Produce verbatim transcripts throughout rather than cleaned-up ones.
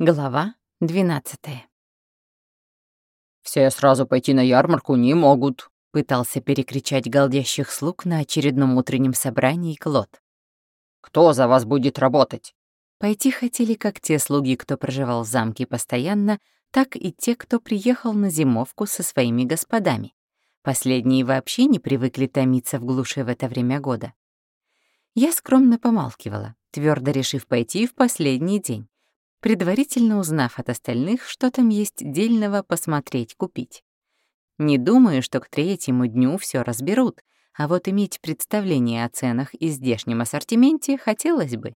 Глава двенадцатая. «Все сразу пойти на ярмарку не могут», — пытался перекричать галдящих слуг на очередном утреннем собрании Клод. «Кто за вас будет работать?» Пойти хотели как те слуги, кто проживал в замке постоянно, так и те, кто приехал на зимовку со своими господами. Последние вообще не привыкли томиться в глуши в это время года. Я скромно помалкивала, твердо решив пойти в последний день, предварительно узнав от остальных, что там есть дельного посмотреть, купить. Не думаю, что к третьему дню все разберут, а вот иметь представление о ценах и здешнем ассортименте хотелось бы.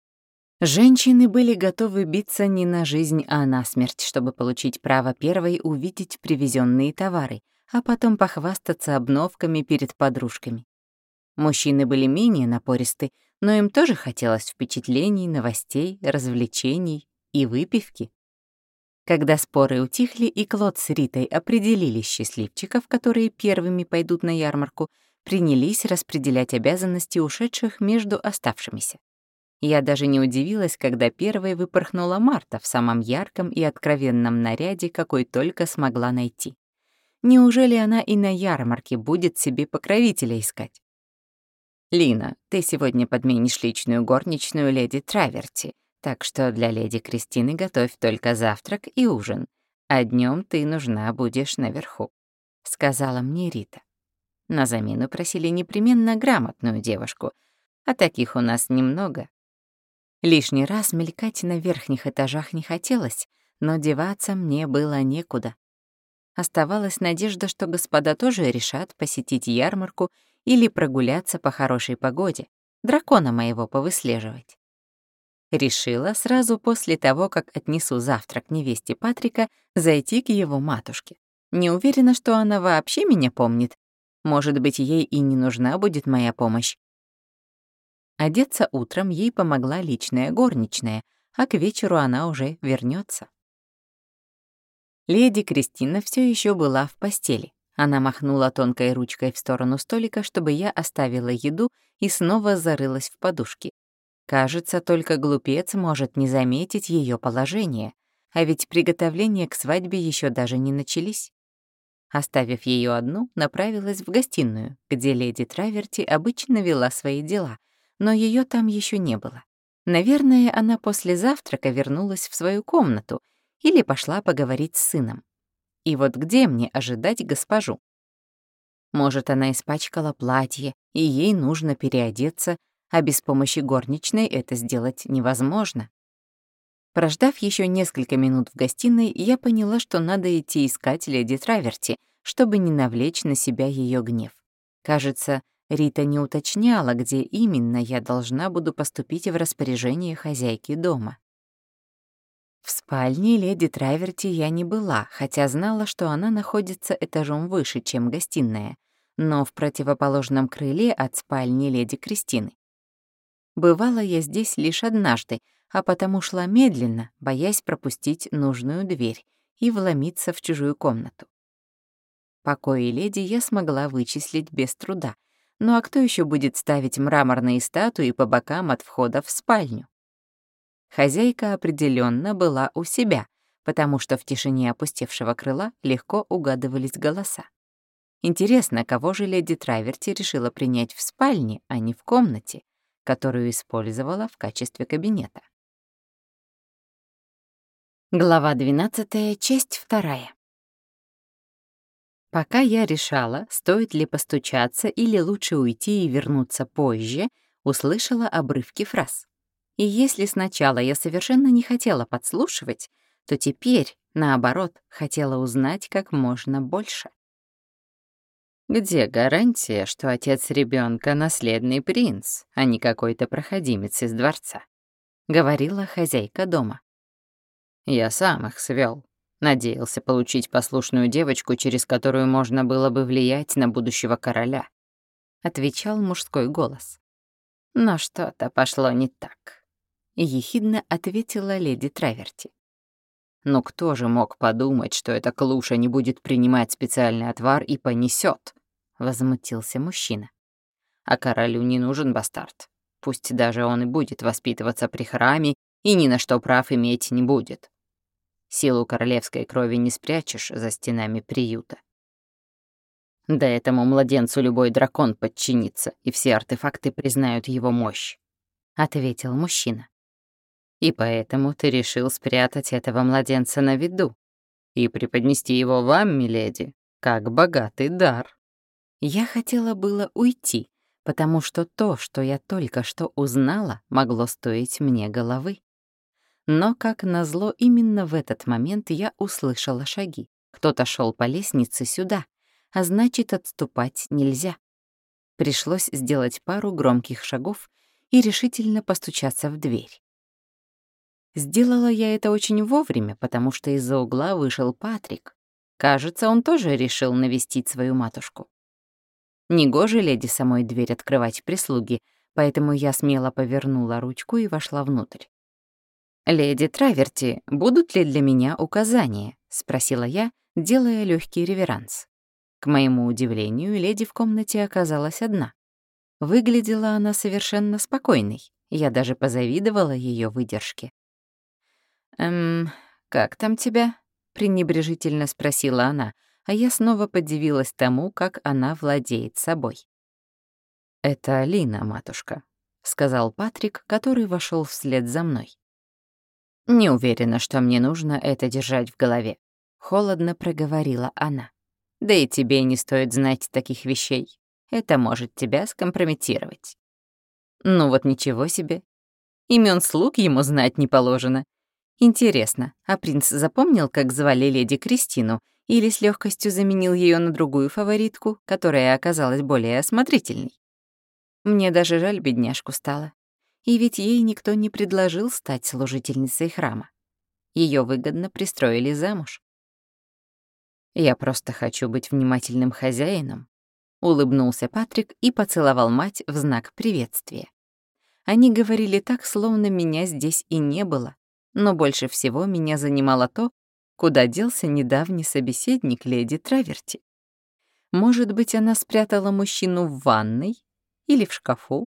Женщины были готовы биться не на жизнь, а на смерть, чтобы получить право первой увидеть привезенные товары, а потом похвастаться обновками перед подружками. Мужчины были менее напористы, но им тоже хотелось впечатлений, новостей, развлечений и выпивки. Когда споры утихли и Клод с Ритой определили счастливчиков, которые первыми пойдут на ярмарку, принялись распределять обязанности ушедших между оставшимися. Я даже не удивилась, когда первой выпорхнула Марта в самом ярком и откровенном наряде, какой только смогла найти. Неужели она и на ярмарке будет себе покровителя искать? «Лина, ты сегодня подменишь личную горничную леди Траверти, так что для леди Кристины готовь только завтрак и ужин, а днем ты нужна будешь наверху», — сказала мне Рита. На замену просили непременно грамотную девушку, а таких у нас немного. Лишний раз мелькать на верхних этажах не хотелось, но деваться мне было некуда. Оставалась надежда, что господа тоже решат посетить ярмарку или прогуляться по хорошей погоде, дракона моего повыслеживать. Решила сразу после того, как отнесу завтрак невесте Патрика, зайти к его матушке. Не уверена, что она вообще меня помнит. Может быть, ей и не нужна будет моя помощь. Одеться утром ей помогла личная горничная, а к вечеру она уже вернется. Леди Кристина все еще была в постели. Она махнула тонкой ручкой в сторону столика, чтобы я оставила еду, и снова зарылась в подушки. Кажется, только глупец может не заметить ее положение, а ведь приготовления к свадьбе еще даже не начались. Оставив ее одну, направилась в гостиную, где леди Траверти обычно вела свои дела, но ее там еще не было. Наверное, она после завтрака вернулась в свою комнату или пошла поговорить с сыном. И вот где мне ожидать госпожу? Может, она испачкала платье, и ей нужно переодеться, а без помощи горничной это сделать невозможно. Прождав еще несколько минут в гостиной, я поняла, что надо идти искать леди Траверти, чтобы не навлечь на себя ее гнев. Кажется, Рита не уточняла, где именно я должна буду поступить в распоряжение хозяйки дома. В спальне леди Траверти я не была, хотя знала, что она находится этажом выше, чем гостиная, но в противоположном крыле от спальни леди Кристины. Бывала я здесь лишь однажды, а потому шла медленно, боясь пропустить нужную дверь и вломиться в чужую комнату. Покои леди я смогла вычислить без труда, ну а кто еще будет ставить мраморные статуи по бокам от входа в спальню? Хозяйка определенно была у себя, потому что в тишине опустевшего крыла легко угадывались голоса. Интересно, кого же леди Траверти решила принять в спальне, а не в комнате, которую использовала в качестве кабинета. Глава двенадцатая, часть вторая. Пока я решала, стоит ли постучаться или лучше уйти и вернуться позже, услышала обрывки фраз. И если сначала я совершенно не хотела подслушивать, то теперь, наоборот, хотела узнать как можно больше. «Где гарантия, что отец ребенка наследный принц, а не какой-то проходимец из дворца?» — говорила хозяйка дома. «Я сам их свел. Надеялся получить послушную девочку, через которую можно было бы влиять на будущего короля», — отвечал мужской голос. «Но что-то пошло не так», — ехидно ответила леди Траверти. «Но кто же мог подумать, что эта клуша не будет принимать специальный отвар и понесет?» — возмутился мужчина. «А королю не нужен бастард. Пусть даже он и будет воспитываться при храме и ни на что прав иметь не будет. Силу королевской крови не спрячешь за стенами приюта. Да этому младенцу любой дракон подчинится, и все артефакты признают его мощь», — ответил мужчина. «И поэтому ты решил спрятать этого младенца на виду и преподнести его вам, миледи, как богатый дар». Я хотела было уйти, потому что то, что я только что узнала, могло стоить мне головы. Но, как назло, именно в этот момент я услышала шаги. Кто-то шел по лестнице сюда, а значит, отступать нельзя. Пришлось сделать пару громких шагов и решительно постучаться в дверь. Сделала я это очень вовремя, потому что из-за угла вышел Патрик. Кажется, он тоже решил навестить свою матушку. Негоже леди самой дверь открывать прислуги, поэтому я смело повернула ручку и вошла внутрь. «Леди Траверти, будут ли для меня указания?» — спросила я, делая легкий реверанс. К моему удивлению, леди в комнате оказалась одна. Выглядела она совершенно спокойной, я даже позавидовала ее выдержке. «Эм, как там тебя?» — пренебрежительно спросила она, а я снова подивилась тому, как она владеет собой. «Это Алина, матушка», — сказал Патрик, который вошел вслед за мной. «Не уверена, что мне нужно это держать в голове», — холодно проговорила она. «Да и тебе не стоит знать таких вещей. Это может тебя скомпрометировать». «Ну вот ничего себе. Имён слуг ему знать не положено. Интересно, а принц запомнил, как звали леди Кристину, или с легкостью заменил ее на другую фаворитку, которая оказалась более осмотрительной? Мне даже жаль бедняжку стало. И ведь ей никто не предложил стать служительницей храма. Ее выгодно пристроили замуж. «Я просто хочу быть внимательным хозяином», — улыбнулся Патрик и поцеловал мать в знак приветствия. Они говорили так, словно меня здесь и не было, но больше всего меня занимало то, куда делся недавний собеседник леди Траверти. Может быть, она спрятала мужчину в ванной или в шкафу?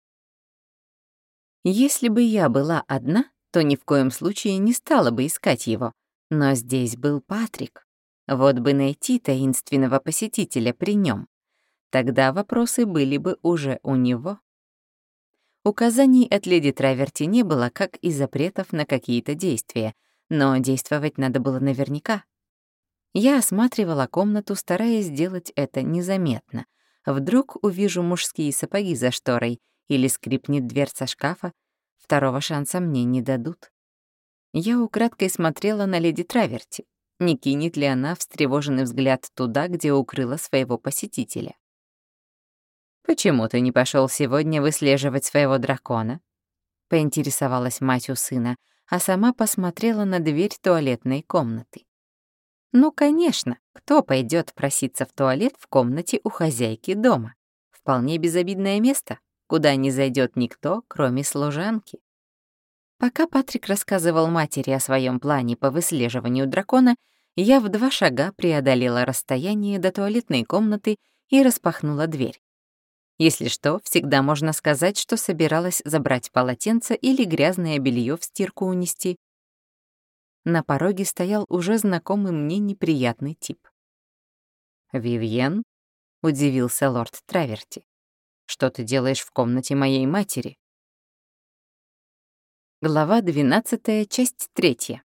Если бы я была одна, то ни в коем случае не стала бы искать его, но здесь был Патрик. Вот бы найти таинственного посетителя при нем. Тогда вопросы были бы уже у него. Указаний от леди Траверти не было, как и запретов на какие-то действия, но действовать надо было наверняка. Я осматривала комнату, стараясь сделать это незаметно. Вдруг увижу мужские сапоги за шторой или скрипнет дверца шкафа, второго шанса мне не дадут. Я украдкой смотрела на леди Траверти. Не кинет ли она встревоженный взгляд туда, где укрыла своего посетителя? «Почему ты не пошел сегодня выслеживать своего дракона?» — поинтересовалась мать у сына, а сама посмотрела на дверь туалетной комнаты. Ну, конечно, кто пойдет проситься в туалет в комнате у хозяйки дома? Вполне безобидное место, куда не зайдет никто, кроме служанки. Пока Патрик рассказывал матери о своем плане по выслеживанию дракона, я в два шага преодолела расстояние до туалетной комнаты и распахнула дверь. Если что, всегда можно сказать, что собиралась забрать полотенце или грязное белье в стирку унести. На пороге стоял уже знакомый мне неприятный тип. «Вивьен?» — удивился лорд Траверти. «Что ты делаешь в комнате моей матери?» Глава двенадцатая, часть третья.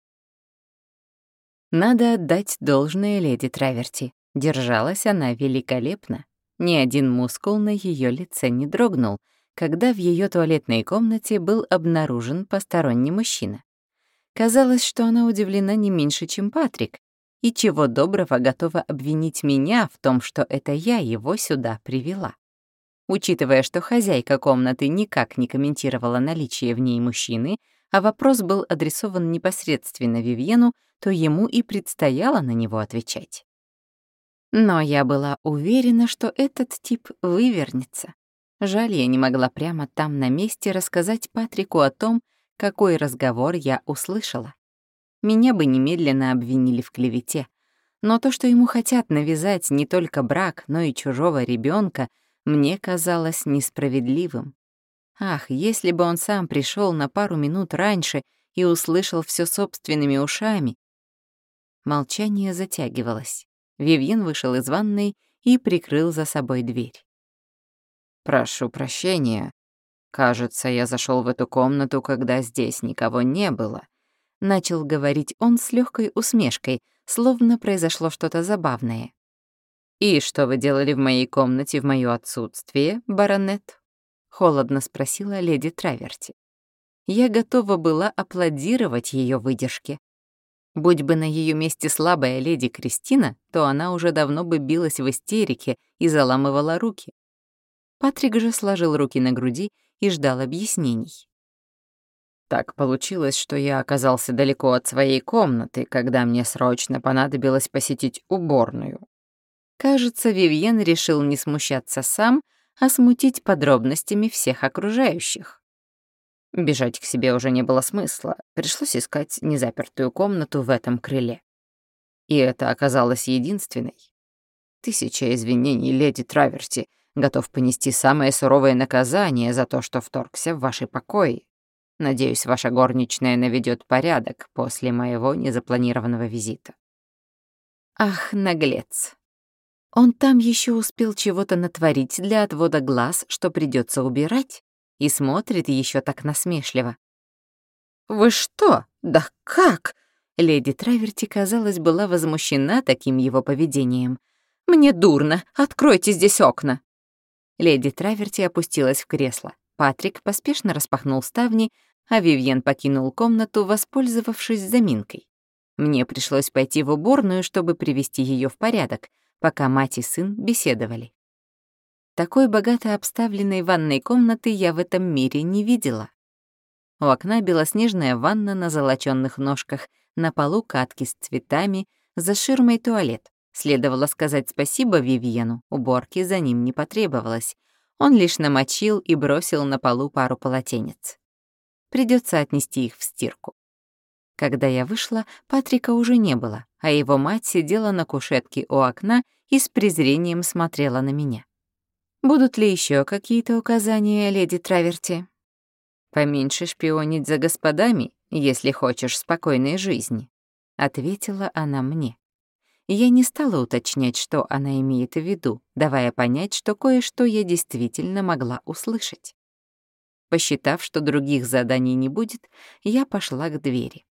Надо отдать должное леди Траверти. Держалась она великолепно. Ни один мускул на ее лице не дрогнул, когда в ее туалетной комнате был обнаружен посторонний мужчина. Казалось, что она удивлена не меньше, чем Патрик, и чего доброго готова обвинить меня в том, что это я его сюда привела. Учитывая, что хозяйка комнаты никак не комментировала наличие в ней мужчины, а вопрос был адресован непосредственно Вивьену, то ему и предстояло на него отвечать. Но я была уверена, что этот тип вывернется. Жаль, я не могла прямо там на месте рассказать Патрику о том, какой разговор я услышала. Меня бы немедленно обвинили в клевете. Но то, что ему хотят навязать не только брак, но и чужого ребенка, мне казалось несправедливым. Ах, если бы он сам пришел на пару минут раньше и услышал все собственными ушами. Молчание затягивалось. Вивьен вышел из ванной и прикрыл за собой дверь. «Прошу прощения. Кажется, я зашел в эту комнату, когда здесь никого не было», — начал говорить он с легкой усмешкой, словно произошло что-то забавное. «И что вы делали в моей комнате в моё отсутствие, баронет?» — холодно спросила леди Траверти. Я готова была аплодировать ее выдержке. Будь бы на ее месте слабая леди Кристина, то она уже давно бы билась в истерике и заламывала руки. Патрик же сложил руки на груди и ждал объяснений. «Так получилось, что я оказался далеко от своей комнаты, когда мне срочно понадобилось посетить уборную». Кажется, Вивьен решил не смущаться сам, а смутить подробностями всех окружающих. Бежать к себе уже не было смысла, пришлось искать незапертую комнату в этом крыле. И это оказалось единственной. Тысяча извинений, леди Траверти, готов понести самое суровое наказание за то, что вторгся в ваши покои. Надеюсь, ваша горничная наведет порядок после моего незапланированного визита». Ах, наглец. Он там еще успел чего-то натворить для отвода глаз, что придется убирать, и смотрит еще так насмешливо. «Вы что? Да как?» Леди Траверти, казалось, была возмущена таким его поведением. «Мне дурно, откройте здесь окна!» Леди Траверти опустилась в кресло. Патрик поспешно распахнул ставни, а Вивьен покинул комнату, воспользовавшись заминкой. Мне пришлось пойти в уборную, чтобы привести ее в порядок, пока мать и сын беседовали. Такой богато обставленной ванной комнаты я в этом мире не видела. У окна белоснежная ванна на золочёных ножках, на полу катки с цветами, за ширмой туалет. Следовало сказать спасибо Вивьену, уборки за ним не потребовалось. Он лишь намочил и бросил на полу пару полотенец. Придется отнести их в стирку. Когда я вышла, Патрика уже не было, а его мать сидела на кушетке у окна и с презрением смотрела на меня. «Будут ли еще какие-то указания, леди Траверти?» «Поменьше шпионить за господами, если хочешь спокойной жизни», — ответила она мне. Я не стала уточнять, что она имеет в виду, давая понять, что кое-что я действительно могла услышать. Посчитав, что других заданий не будет, я пошла к двери.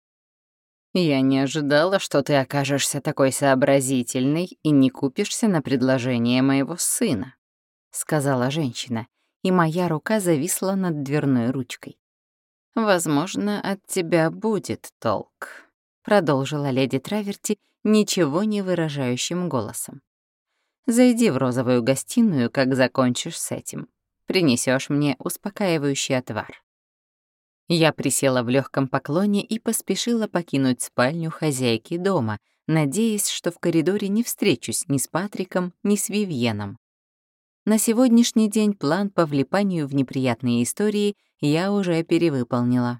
«Я не ожидала, что ты окажешься такой сообразительной и не купишься на предложение моего сына», — сказала женщина, и моя рука зависла над дверной ручкой. «Возможно, от тебя будет толк», — продолжила леди Траверти ничего не выражающим голосом. «Зайди в розовую гостиную, как закончишь с этим. Принесешь мне успокаивающий отвар». Я присела в легком поклоне и поспешила покинуть спальню хозяйки дома, надеясь, что в коридоре не встречусь ни с Патриком, ни с Вивьеном. На сегодняшний день план по влипанию в неприятные истории я уже перевыполнила.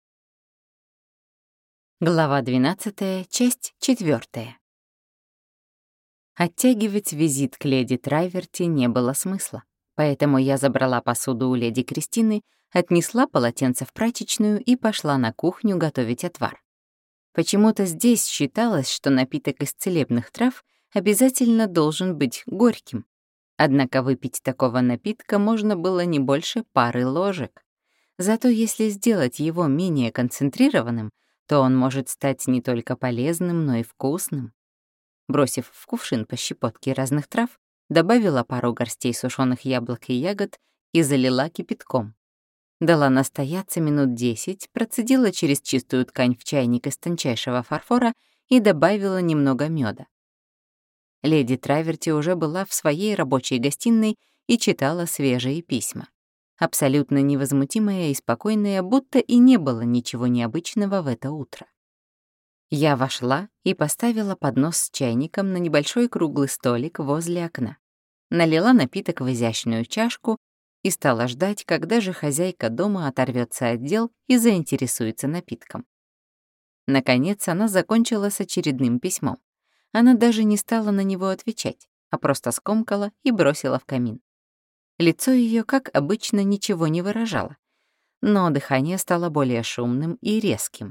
Глава двенадцатая, часть четвёртая. Оттягивать визит к леди Траверти не было смысла, поэтому я забрала посуду у леди Кристины, отнесла полотенце в прачечную и пошла на кухню готовить отвар. Почему-то здесь считалось, что напиток из целебных трав обязательно должен быть горьким. Однако выпить такого напитка можно было не больше пары ложек. Зато если сделать его менее концентрированным, то он может стать не только полезным, но и вкусным. Бросив в кувшин по щепотке разных трав, добавила пару горстей сушеных яблок и ягод и залила кипятком. Дала настояться минут десять, процедила через чистую ткань в чайник из тончайшего фарфора и добавила немного меда. Леди Траверти уже была в своей рабочей гостиной и читала свежие письма. Абсолютно невозмутимая и спокойная, будто и не было ничего необычного в это утро. Я вошла и поставила поднос с чайником на небольшой круглый столик возле окна. Налила напиток в изящную чашку и стала ждать, когда же хозяйка дома оторвется от дел и заинтересуется напитком. Наконец она закончила с очередным письмом. Она даже не стала на него отвечать, а просто скомкала и бросила в камин. Лицо ее, как обычно, ничего не выражало, но дыхание стало более шумным и резким.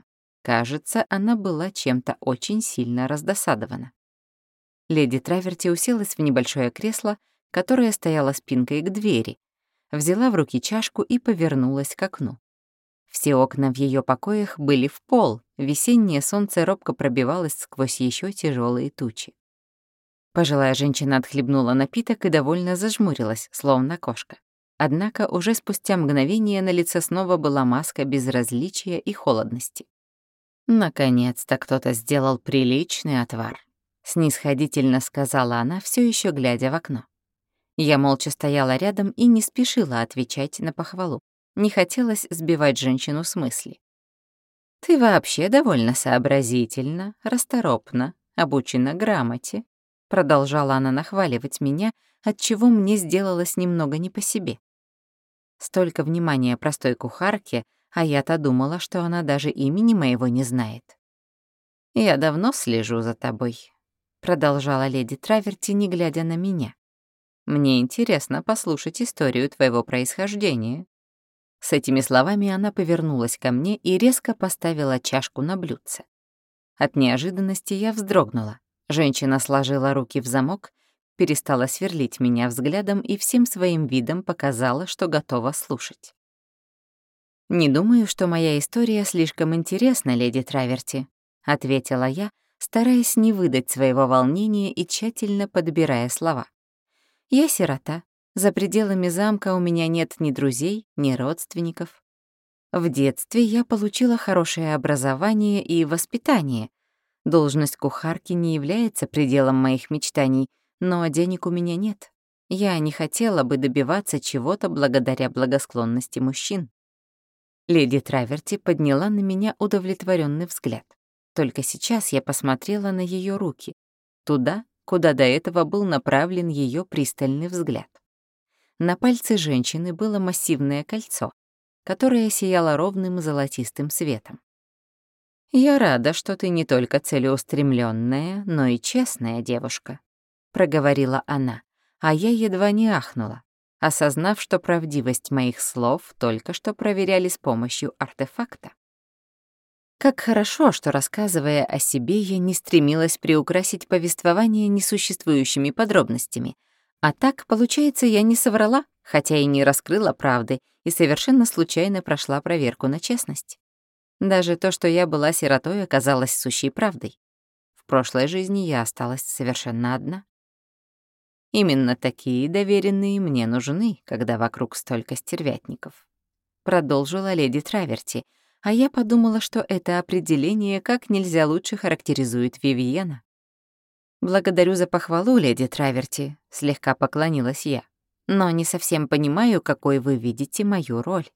Кажется, она была чем-то очень сильно раздосадована. Леди Траверти уселась в небольшое кресло, которое стояло спинкой к двери, взяла в руки чашку и повернулась к окну. Все окна в ее покоях были в пол, весеннее солнце робко пробивалось сквозь еще тяжелые тучи. Пожилая женщина отхлебнула напиток и довольно зажмурилась, словно кошка. Однако уже спустя мгновение на лице снова была маска безразличия и холодности. «Наконец-то кто-то сделал приличный отвар», — снисходительно сказала она, все еще глядя в окно. Я молча стояла рядом и не спешила отвечать на похвалу. Не хотелось сбивать женщину с мысли. «Ты вообще довольно сообразительна, расторопна, обучена грамоте», — продолжала она нахваливать меня, отчего мне сделалось немного не по себе. Столько внимания простой кухарке, а я-то думала, что она даже имени моего не знает. «Я давно слежу за тобой», — продолжала леди Траверти, не глядя на меня. «Мне интересно послушать историю твоего происхождения». С этими словами она повернулась ко мне и резко поставила чашку на блюдце. От неожиданности я вздрогнула. Женщина сложила руки в замок, перестала сверлить меня взглядом и всем своим видом показала, что готова слушать. «Не думаю, что моя история слишком интересна, леди Траверти», — ответила я, стараясь не выдать своего волнения и тщательно подбирая слова. «Я сирота. За пределами замка у меня нет ни друзей, ни родственников. В детстве я получила хорошее образование и воспитание. Должность кухарки не является пределом моих мечтаний, но денег у меня нет. Я не хотела бы добиваться чего-то благодаря благосклонности мужчин». Леди Траверти подняла на меня удовлетворенный взгляд. Только сейчас я посмотрела на ее руки, туда, куда до этого был направлен ее пристальный взгляд. На пальце женщины было массивное кольцо, которое сияло ровным золотистым светом. «Я рада, что ты не только целеустремленная, но и честная девушка», — проговорила она, а я едва не ахнула, осознав, что правдивость моих слов только что проверяли с помощью артефакта. Как хорошо, что, рассказывая о себе, я не стремилась приукрасить повествование несуществующими подробностями. А так, получается, я не соврала, хотя и не раскрыла правды, и совершенно случайно прошла проверку на честность. Даже то, что я была сиротой, оказалось сущей правдой. В прошлой жизни я осталась совершенно одна. Именно такие доверенные мне нужны, когда вокруг столько стервятников. Продолжила леди Траверти, а я подумала, что это определение как нельзя лучше характеризует Вивиена. «Благодарю за похвалу, леди Траверти», — слегка поклонилась я, «но не совсем понимаю, какой вы видите мою роль.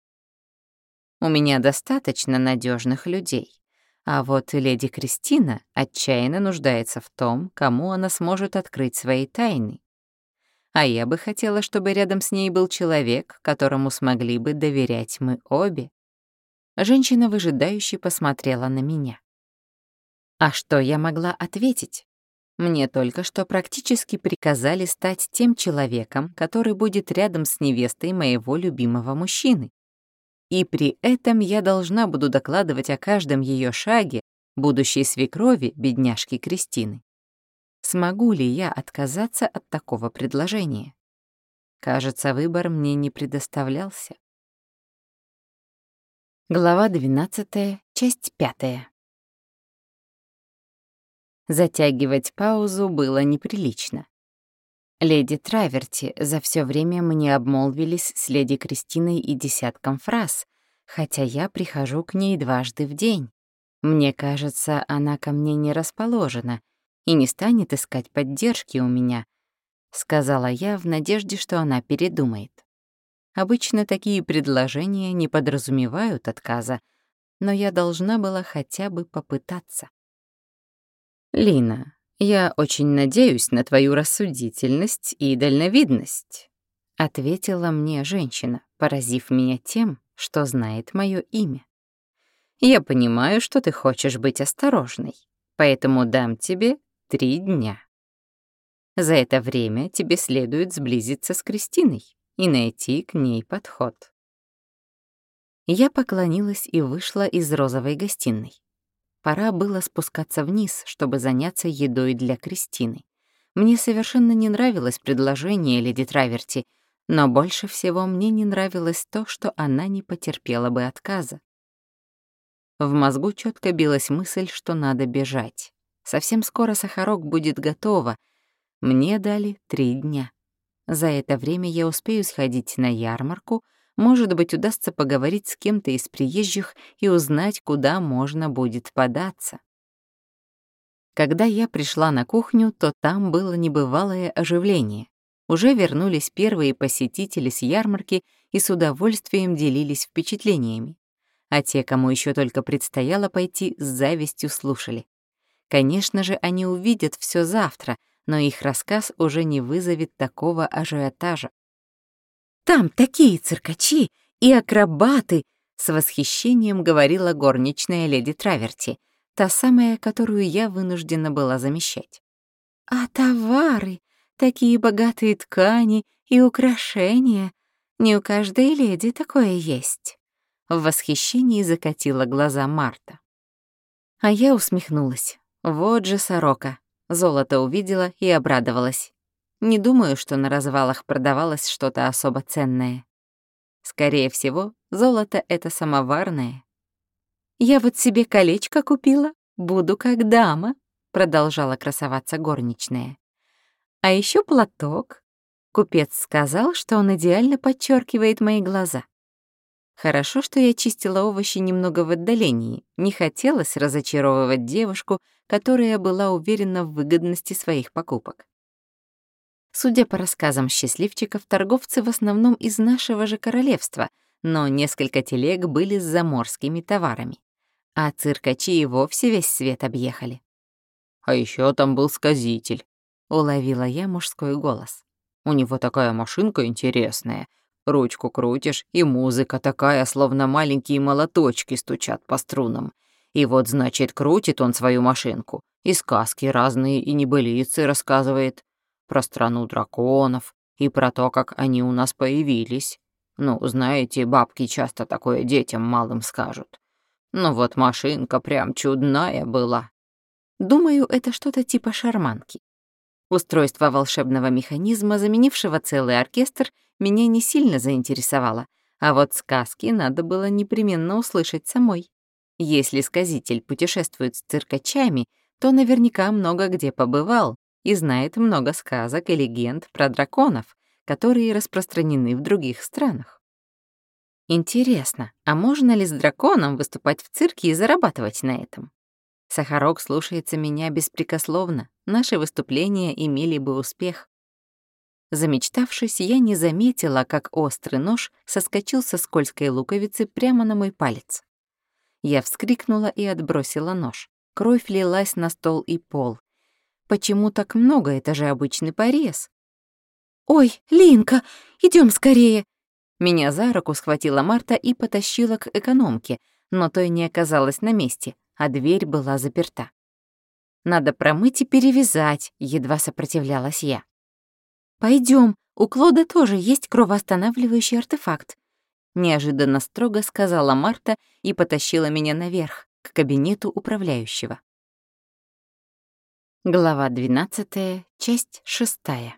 У меня достаточно надежных людей, а вот леди Кристина отчаянно нуждается в том, кому она сможет открыть свои тайны. А я бы хотела, чтобы рядом с ней был человек, которому смогли бы доверять мы обе». Женщина выжидающе посмотрела на меня. А что я могла ответить? Мне только что практически приказали стать тем человеком, который будет рядом с невестой моего любимого мужчины. И при этом я должна буду докладывать о каждом ее шаге будущей свекрови, бедняжки Кристины. Смогу ли я отказаться от такого предложения? Кажется, выбор мне не предоставлялся. Глава двенадцатая, часть пятая. Затягивать паузу было неприлично. Леди Траверти за все время мне обмолвились с леди Кристиной и десятком фраз, хотя я прихожу к ней дважды в день. Мне кажется, она ко мне не расположена и не станет искать поддержки у меня, сказала я в надежде, что она передумает. Обычно такие предложения не подразумевают отказа, но я должна была хотя бы попытаться. «Лина, я очень надеюсь на твою рассудительность и дальновидность», — ответила мне женщина, поразив меня тем, что знает моё имя. «Я понимаю, что ты хочешь быть осторожной, поэтому дам тебе три дня. За это время тебе следует сблизиться с Кристиной и найти к ней подход». Я поклонилась и вышла из розовой гостиной. Пора было спускаться вниз, чтобы заняться едой для Кристины. Мне совершенно не нравилось предложение леди Траверти, но больше всего мне не нравилось то, что она не потерпела бы отказа. В мозгу четко билась мысль, что надо бежать. Совсем скоро сахарок будет готова. Мне дали три дня. За это время я успею сходить на ярмарку, может быть, удастся поговорить с кем-то из приезжих и узнать, куда можно будет податься. Когда я пришла на кухню, то там было небывалое оживление. Уже вернулись первые посетители с ярмарки и с удовольствием делились впечатлениями. А те, кому еще только предстояло пойти, с завистью слушали. Конечно же, они увидят все завтра, но их рассказ уже не вызовет такого ажиотажа. «Там такие циркачи и акробаты!» — с восхищением говорила горничная леди Траверти, та самая, которую я вынуждена была замещать. «А товары, такие богатые ткани и украшения! Не у каждой леди такое есть!» В восхищении закатила глаза Марта. А я усмехнулась. Вот же сорока. Золото увидела и обрадовалась. Не думаю, что на развалах продавалось что-то особо ценное. Скорее всего, золото — это самоварное. «Я вот себе колечко купила, буду как дама», — продолжала красоваться горничная. «А еще платок. Купец сказал, что он идеально подчеркивает мои глаза. Хорошо, что я чистила овощи немного в отдалении, не хотелось разочаровывать девушку, которая была уверена в выгодности своих покупок. Судя по рассказам счастливчиков, торговцы в основном из нашего же королевства, но несколько телег были с заморскими товарами. А циркачи и вовсе весь свет объехали. А еще там был сказитель. Уловила я мужской голос. У него такая машинка интересная. Ручку крутишь, и музыка такая, словно маленькие молоточки стучат по струнам. И вот, значит, крутит он свою машинку, и сказки разные и небылицы рассказывает. Про страну драконов и про то, как они у нас появились. Ну, знаете, бабки часто такое детям малым скажут. Ну вот машинка прям чудная была. Думаю, это что-то типа шарманки. Устройство волшебного механизма, заменившего целый оркестр, меня не сильно заинтересовало, а вот сказки надо было непременно услышать самой. Если сказитель путешествует с циркачами, то наверняка много где побывал и знает много сказок и легенд про драконов, которые распространены в других странах. Интересно, а можно ли с драконом выступать в цирке и зарабатывать на этом? Сахарок слушается меня беспрекословно, наши выступления имели бы успех. Замечтавшись, я не заметила, как острый нож соскочил со скользкой луковицы прямо на мой палец. Я вскрикнула и отбросила нож. Кровь лилась на стол и пол. Почему так много? Это же обычный порез. «Ой, Линка, идем скорее!» Меня за руку схватила Марта и потащила к экономке, но той не оказалась на месте, а дверь была заперта. «Надо промыть и перевязать», — едва сопротивлялась я. «Пойдем, у Клода тоже есть кровоостанавливающий артефакт», — неожиданно строго сказала Марта и потащила меня наверх, к кабинету управляющего. Глава двенадцатая, часть шестая.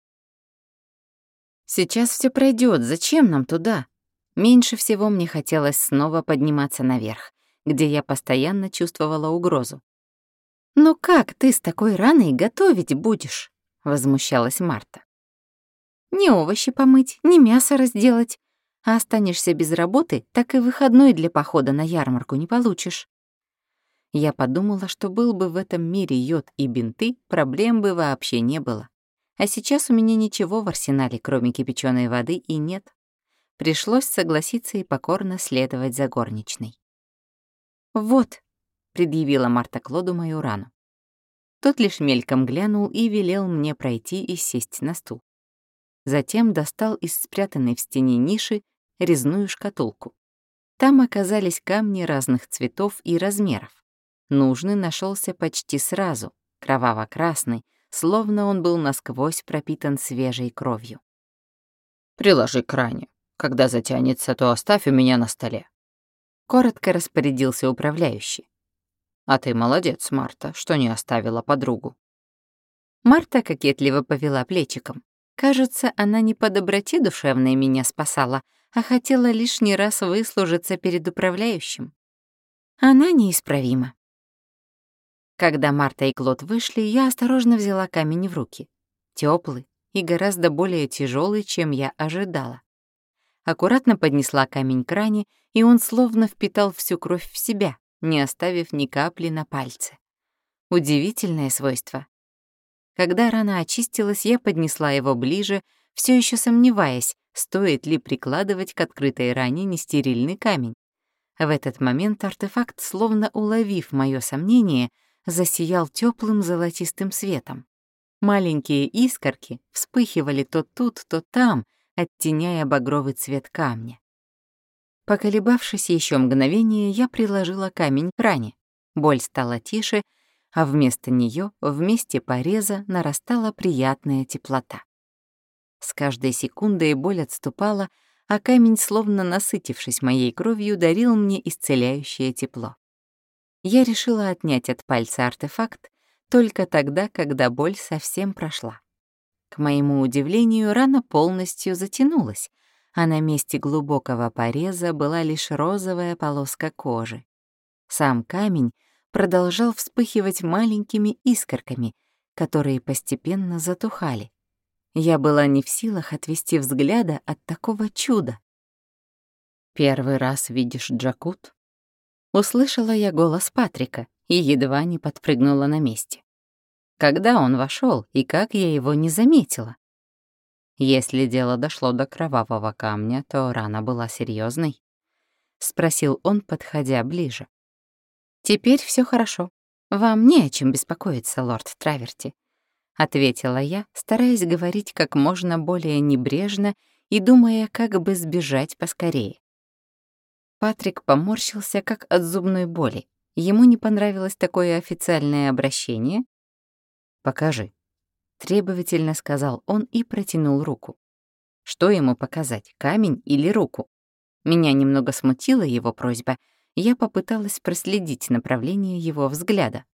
Сейчас все пройдет, зачем нам туда? Меньше всего мне хотелось снова подниматься наверх, где я постоянно чувствовала угрозу. «Ну как ты с такой раной готовить будешь?» — возмущалась Марта. «Ни овощи помыть, ни мясо разделать. А останешься без работы, так и выходной для похода на ярмарку не получишь». Я подумала, что был бы в этом мире йод и бинты, проблем бы вообще не было. А сейчас у меня ничего в арсенале, кроме кипяченой воды, и нет. Пришлось согласиться и покорно следовать за горничной. «Вот», — предъявила Марта Клоду мою рану. Тот лишь мельком глянул и велел мне пройти и сесть на стул. Затем достал из спрятанной в стене ниши резную шкатулку. Там оказались камни разных цветов и размеров. Нужный нашелся почти сразу, кроваво-красный, словно он был насквозь пропитан свежей кровью. «Приложи к ране. Когда затянется, то оставь у меня на столе». Коротко распорядился управляющий. А ты молодец, Марта, что не оставила подругу. Марта кокетливо повела плечиком. Кажется, она не по доброте душевной меня спасала, а хотела лишний раз выслужиться перед управляющим. Она неисправима. Когда Марта и Клод вышли, я осторожно взяла камень в руки. Теплый и гораздо более тяжелый, чем я ожидала. Аккуратно поднесла камень к ране, и он словно впитал всю кровь в себя, не оставив ни капли на пальце. Удивительное свойство. Когда рана очистилась, я поднесла его ближе, все еще сомневаясь, стоит ли прикладывать к открытой ране нестерильный камень. В этот момент артефакт, словно уловив мое сомнение, засиял теплым золотистым светом. Маленькие искорки вспыхивали то тут, то там, оттеняя багровый цвет камня. Поколебавшись еще мгновение, я приложила камень к ране. Боль стала тише, а вместо нее, в месте пореза, нарастала приятная теплота. С каждой секундой боль отступала, а камень, словно насытившись моей кровью, дарил мне исцеляющее тепло. Я решила отнять от пальца артефакт только тогда, когда боль совсем прошла. К моему удивлению, рана полностью затянулась, а на месте глубокого пореза была лишь розовая полоска кожи. Сам камень продолжал вспыхивать маленькими искорками, которые постепенно затухали. Я была не в силах отвести взгляда от такого чуда. «Первый раз видишь Джакут?» Услышала я голос Патрика и едва не подпрыгнула на месте. Когда он вошел и как я его не заметила? «Если дело дошло до кровавого камня, то рана была серьезной, спросил он, подходя ближе. «Теперь все хорошо. Вам не о чем беспокоиться, лорд Траверти», — ответила я, стараясь говорить как можно более небрежно и думая, как бы сбежать поскорее. Патрик поморщился, как от зубной боли. Ему не понравилось такое официальное обращение. «Покажи», — требовательно сказал он и протянул руку. Что ему показать, камень или руку? Меня немного смутила его просьба, я попыталась проследить направление его взгляда.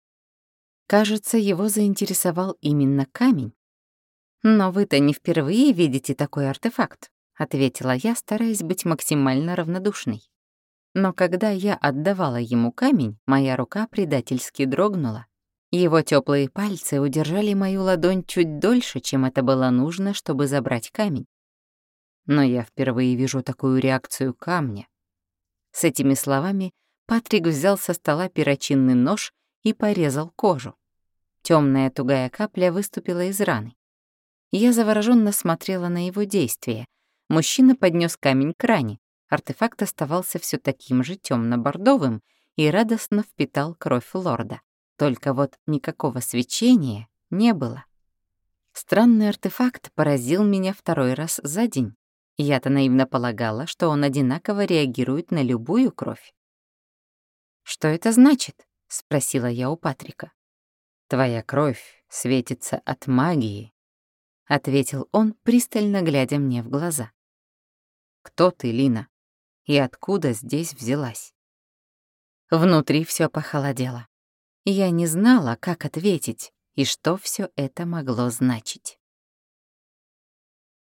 Кажется, его заинтересовал именно камень. «Но вы-то не впервые видите такой артефакт», — ответила я, стараясь быть максимально равнодушной. Но когда я отдавала ему камень, моя рука предательски дрогнула. Его теплые пальцы удержали мою ладонь чуть дольше, чем это было нужно, чтобы забрать камень. «Но я впервые вижу такую реакцию камня». С этими словами Патрик взял со стола перочинный нож и порезал кожу. Темная тугая капля выступила из раны. Я завороженно смотрела на его действия. Мужчина поднес камень к ране. Артефакт оставался все таким же темно-бордовым и радостно впитал кровь лорда. Только вот никакого свечения не было. Странный артефакт поразил меня второй раз за день. Я-то наивно полагала, что он одинаково реагирует на любую кровь. «Что это значит?» — спросила я у Патрика. «Твоя кровь светится от магии», — ответил он, пристально глядя мне в глаза. «Кто ты, Лина? И откуда здесь взялась?» Внутри все похолодело. Я не знала, как ответить и что все это могло значить.